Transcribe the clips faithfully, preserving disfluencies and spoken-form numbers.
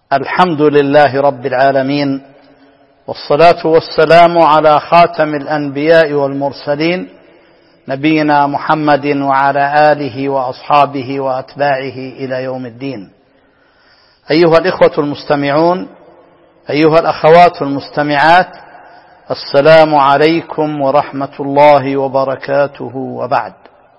الحمد لله رب العالمين، والصلاة والسلام على خاتم الأنبياء والمرسلين نبينا محمد وعلى آله وأصحابه وأتباعه إلى يوم الدين. أيها الإخوة المستمعون، أيها الأخوات المستمعات، السلام عليكم ورحمة الله وبركاته. وبعد،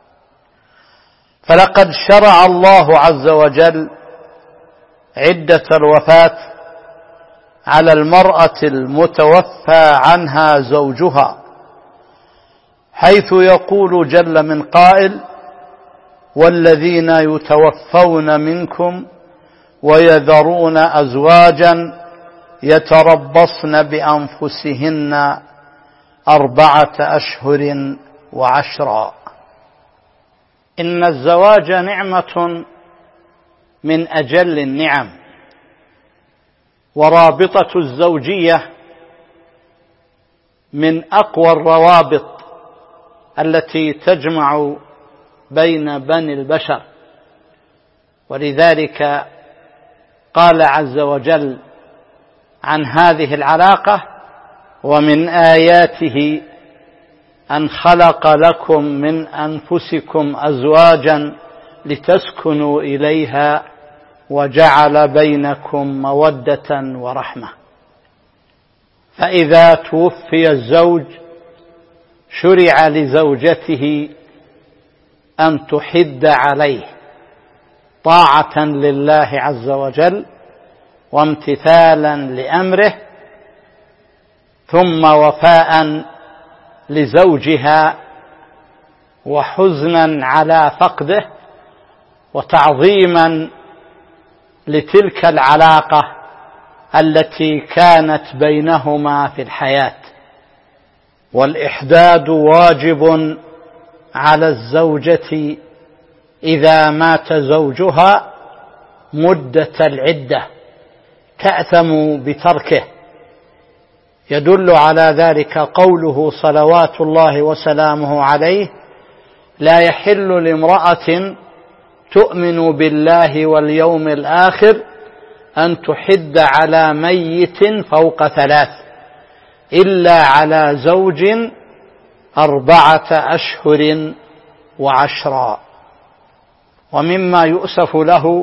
فلقد شرع الله عز وجل عدة الوفاة على المرأة المتوفى عنها زوجها، حيث يقول جل من قائل: والذين يتوفون منكم ويذرون أزواجا يتربصن بأنفسهن أربعة أشهر وعشرا. إن الزواج نعمة من أجل النعم، ورابطة الزوجية من أقوى الروابط التي تجمع بين بني البشر، ولذلك قال عز وجل عن هذه العلاقة: ومن آياته أن خلق لكم من أنفسكم أزواجا لتسكنوا إليها وجعل بينكم مودة ورحمة. فإذا توفي الزوج شرع لزوجته أن تحد عليه طاعة لله عز وجل وامتثالا لأمره، ثم وفاء لزوجها وحزنا على فقده وتعظيما لتلك العلاقة التي كانت بينهما في الحياة. والإحداد واجب على الزوجة إذا مات زوجها مدة العدة تأثم بتركه. يدل على ذلك قوله صلوات الله وسلامه عليه: لا يحل لامرأة تؤمن بالله واليوم الآخر أن تحد على ميت فوق ثلاث إلا على زوج أربعة أشهر وعشرا. ومما يؤسف له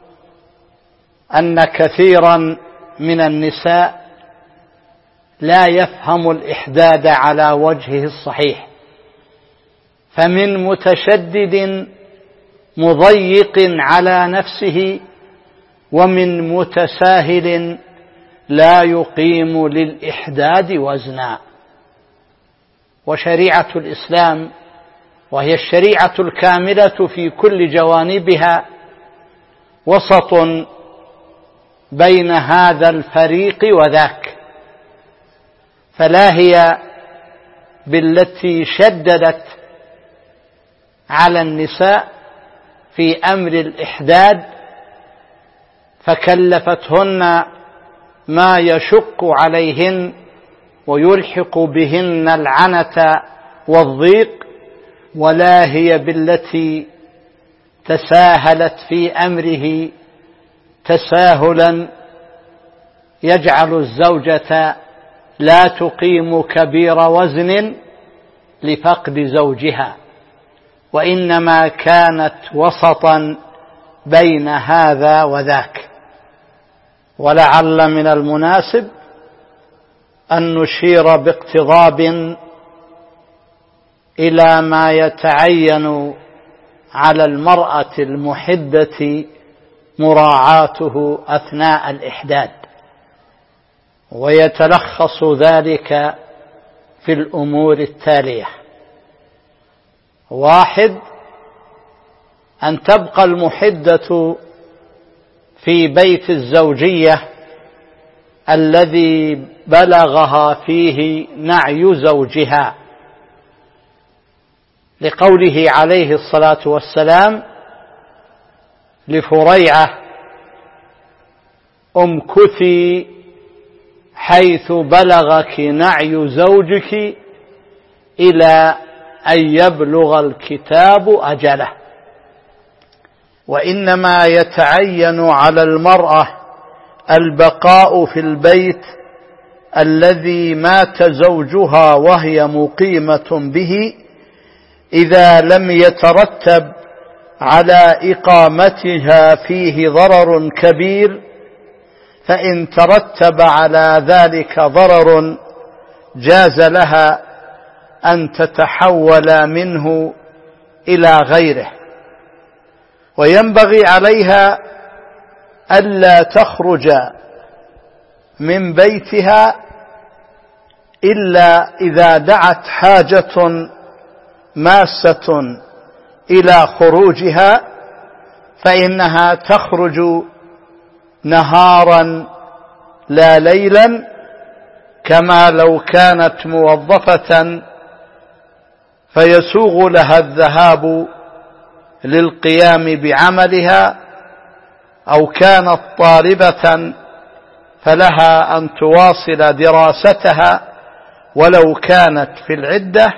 أن كثيرا من النساء لا يفهم الإحداد على وجهه الصحيح، فمن متشدد مضيق على نفسه ومن متساهل لا يقيم للإحداد وزنا. وشريعة الإسلام، وهي الشريعة الكاملة في كل جوانبها، وسط بين هذا الفريق وذاك، فلا هي بالتي شددت على النساء في أمر الإحداد فكلفتهن ما يشق عليهن ويلحق بهن العنة والضيق، ولا هي بالتي تساهلت في أمره تساهلا يجعل الزوجة لا تقيم كبير وزن لفقد زوجها، وإنما كانت وسطا بين هذا وذاك. ولعل من المناسب أن نشير باقتضاب إلى ما يتعين على المرأة المحدة مراعاته أثناء الإحداد، ويتلخص ذلك في الأمور التالية: واحد، أن تبقى المحدة في بيت الزوجية الذي بلغها فيه نعي زوجها، لقوله عليه الصلاة والسلام لفريعة: امكثي حيث بلغك نعي زوجك إلى أن يبلغ الكتاب أجله. وإنما يتعين على المرأة البقاء في البيت الذي مات زوجها وهي مقيمة به إذا لم يترتب على إقامتها فيه ضرر كبير، فإن ترتب على ذلك ضرر جاز لها أن تتحول منه إلى غيره. وينبغي عليها ألا تخرج من بيتها إلا إذا دعت حاجة ماسة إلى خروجها، فإنها تخرج نهارا لا ليلا، كما لو كانت موظفة فيسوغ لها الذهاب للقيام بعملها، أو كانت طالبة فلها أن تواصل دراستها ولو كانت في العدة،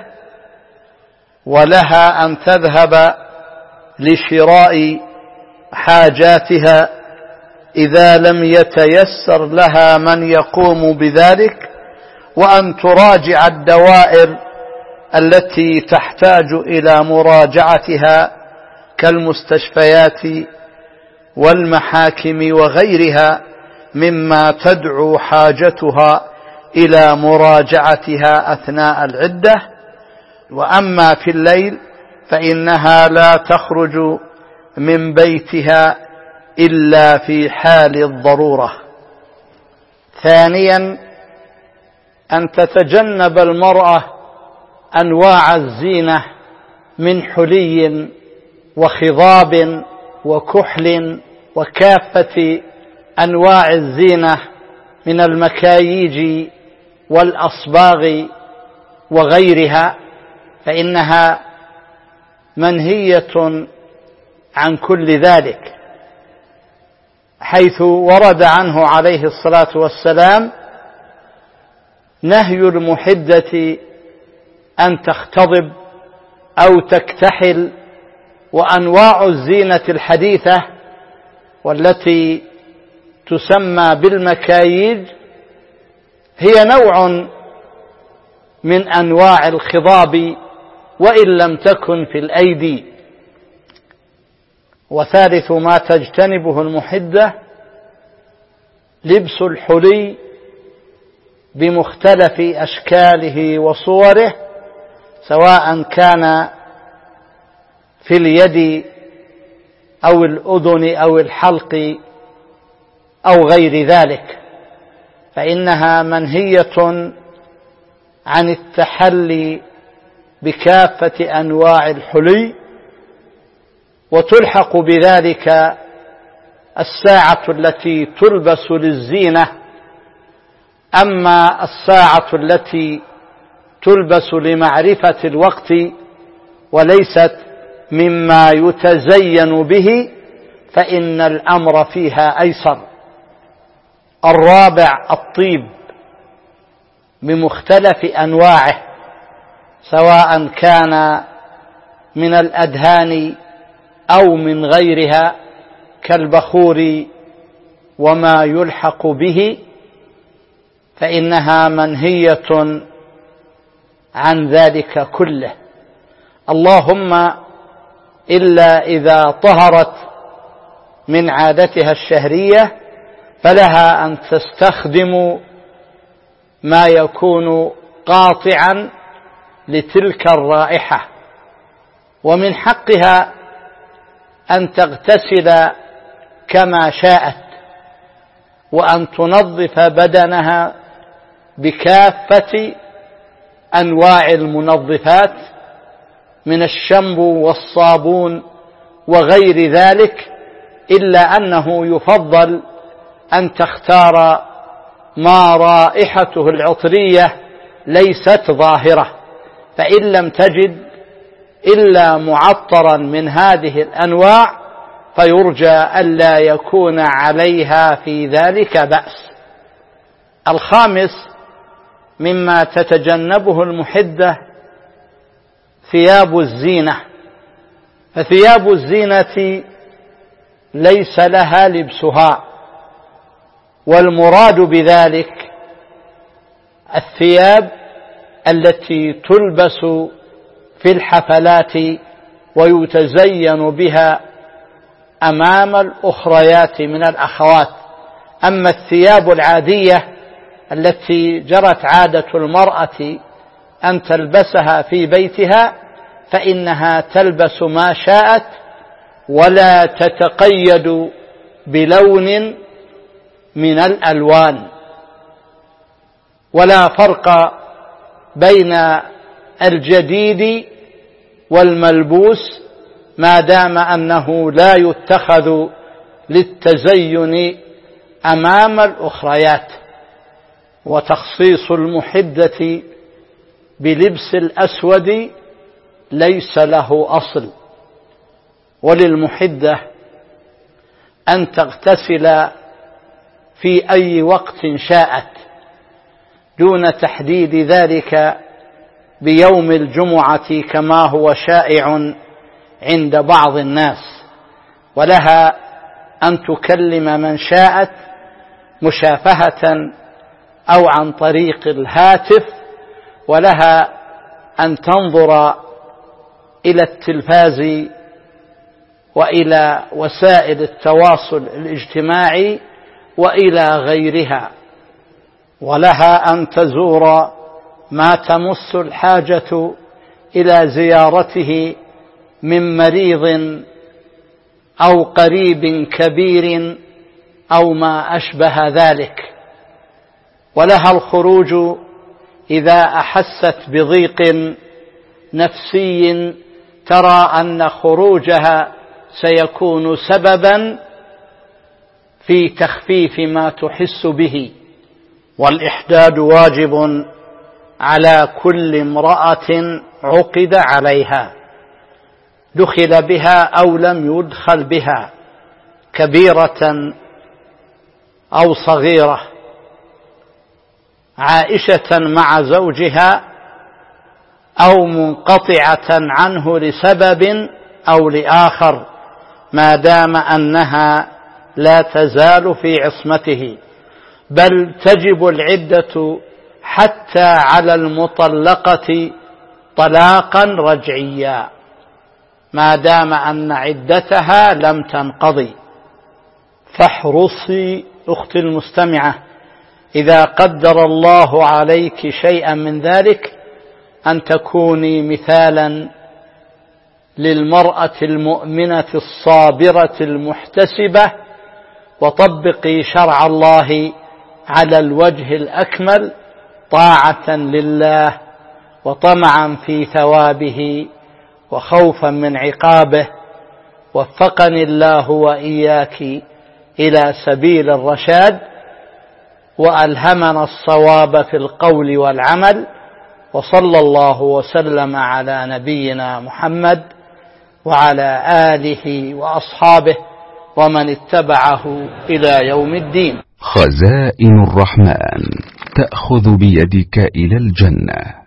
ولها أن تذهب لشراء حاجاتها إذا لم يتيسر لها من يقوم بذلك، وأن تراجع الدوائر التي تحتاج إلى مراجعتها كالمستشفيات والمحاكم وغيرها مما تدعو حاجتها إلى مراجعتها أثناء العدة. وأما في الليل فإنها لا تخرج من بيتها إلا في حال الضرورة. ثانيا، أن تتجنب المرأة أنواع الزينة من حلي وخضاب وكحل وكافة أنواع الزينة من المكاييج والأصباغ وغيرها، فإنها منهية عن كل ذلك، حيث ورد عنه عليه الصلاة والسلام نهي المحدة أن تختضب أو تكتحل. وأنواع الزينة الحديثة والتي تسمى بالمكاييج هي نوع من أنواع الخضاب وإن لم تكن في الأيدي. وثالث ما تجتنبه المحدة لبس الحلي بمختلف أشكاله وصوره، سواء كان في اليد أو الأذن أو الحلق أو غير ذلك، فإنها منهية عن التحلي بكافة أنواع الحلي. وتلحق بذلك الساعة التي تلبس للزينة. أما الساعة التي تلبس لمعرفة الوقت وليست مما يتزين به فإن الأمر فيها أيسر. الرابع الطيب بمختلف أنواعه، سواء كان من الأدهان أو من غيرها كالبخور وما يلحق به، فإنها منهية عن ذلك كله، اللهم إلا إذا طهرت من عادتها الشهرية فلها أن تستخدم ما يكون قاطعا لتلك الرائحة. ومن حقها أن تغتسل كما شاءت، وأن تنظف بدنها بكافة أنواع المنظفات من الشامبو والصابون وغير ذلك، إلا أنه يفضل أن تختار ما رائحته العطرية ليست ظاهرة، فإن لم تجد إلا معطرا من هذه الأنواع فيرجى ألا يكون عليها في ذلك بأس. الخامس مما تتجنبه المحدة ثياب الزينة، فثياب الزينة ليس لها لبسها، والمراد بذلك الثياب التي تلبس في الحفلات ويتزين بها أمام الأخريات من الأخوات. أما الثياب العادية التي جرت عادة المرأة أن تلبسها في بيتها فإنها تلبس ما شاءت ولا تتقيد بلون من الألوان، ولا فرق بين الجديد والملبوس ما دام أنه لا يتخذ للتزين أمام الأخريات. وتخصيص المحدة بلبس الأسود ليس له أصل، وللمحدة أن تغتسل في أي وقت شاءت دون تحديد ذلك بيوم الجمعة كما هو شائع عند بعض الناس، ولها أن تكلم من شاءت مشافهة أو عن طريق الهاتف، ولها أن تنظر إلى التلفاز وإلى وسائل التواصل الاجتماعي وإلى غيرها، ولها أن تزور ما تمس الحاجة إلى زيارته من مريض أو قريب كبير أو ما أشبه ذلك، ولها الخروج إذا أحست بضيق نفسي ترى أن خروجها سيكون سببا في تخفيف ما تحس به. والإحداد واجب على كل امرأة عقد عليها دخل بها أو لم يدخل بها، كبيرة أو صغيرة، عائشة مع زوجها أو منقطعة عنه لسبب أو لآخر ما دام أنها لا تزال في عصمته، بل تجب العدة حتى على المطلقة طلاقا رجعيا ما دام أن عدتها لم تنقضي. فاحرصي أختي المستمعة إذا قدر الله عليك شيئا من ذلك أن تكوني مثالا للمرأة المؤمنة الصابرة المحتسبة، وطبقي شرع الله على الوجه الأكمل طاعة لله وطمعا في ثوابه وخوفا من عقابه. وفقني الله وإياك إلى سبيل الرشاد، وألهمنا الصواب في القول والعمل، وصلى الله وسلم على نبينا محمد وعلى آله وأصحابه ومن اتبعه إلى يوم الدين. خزائن الرحمن تأخذ بيدك إلى الجنة.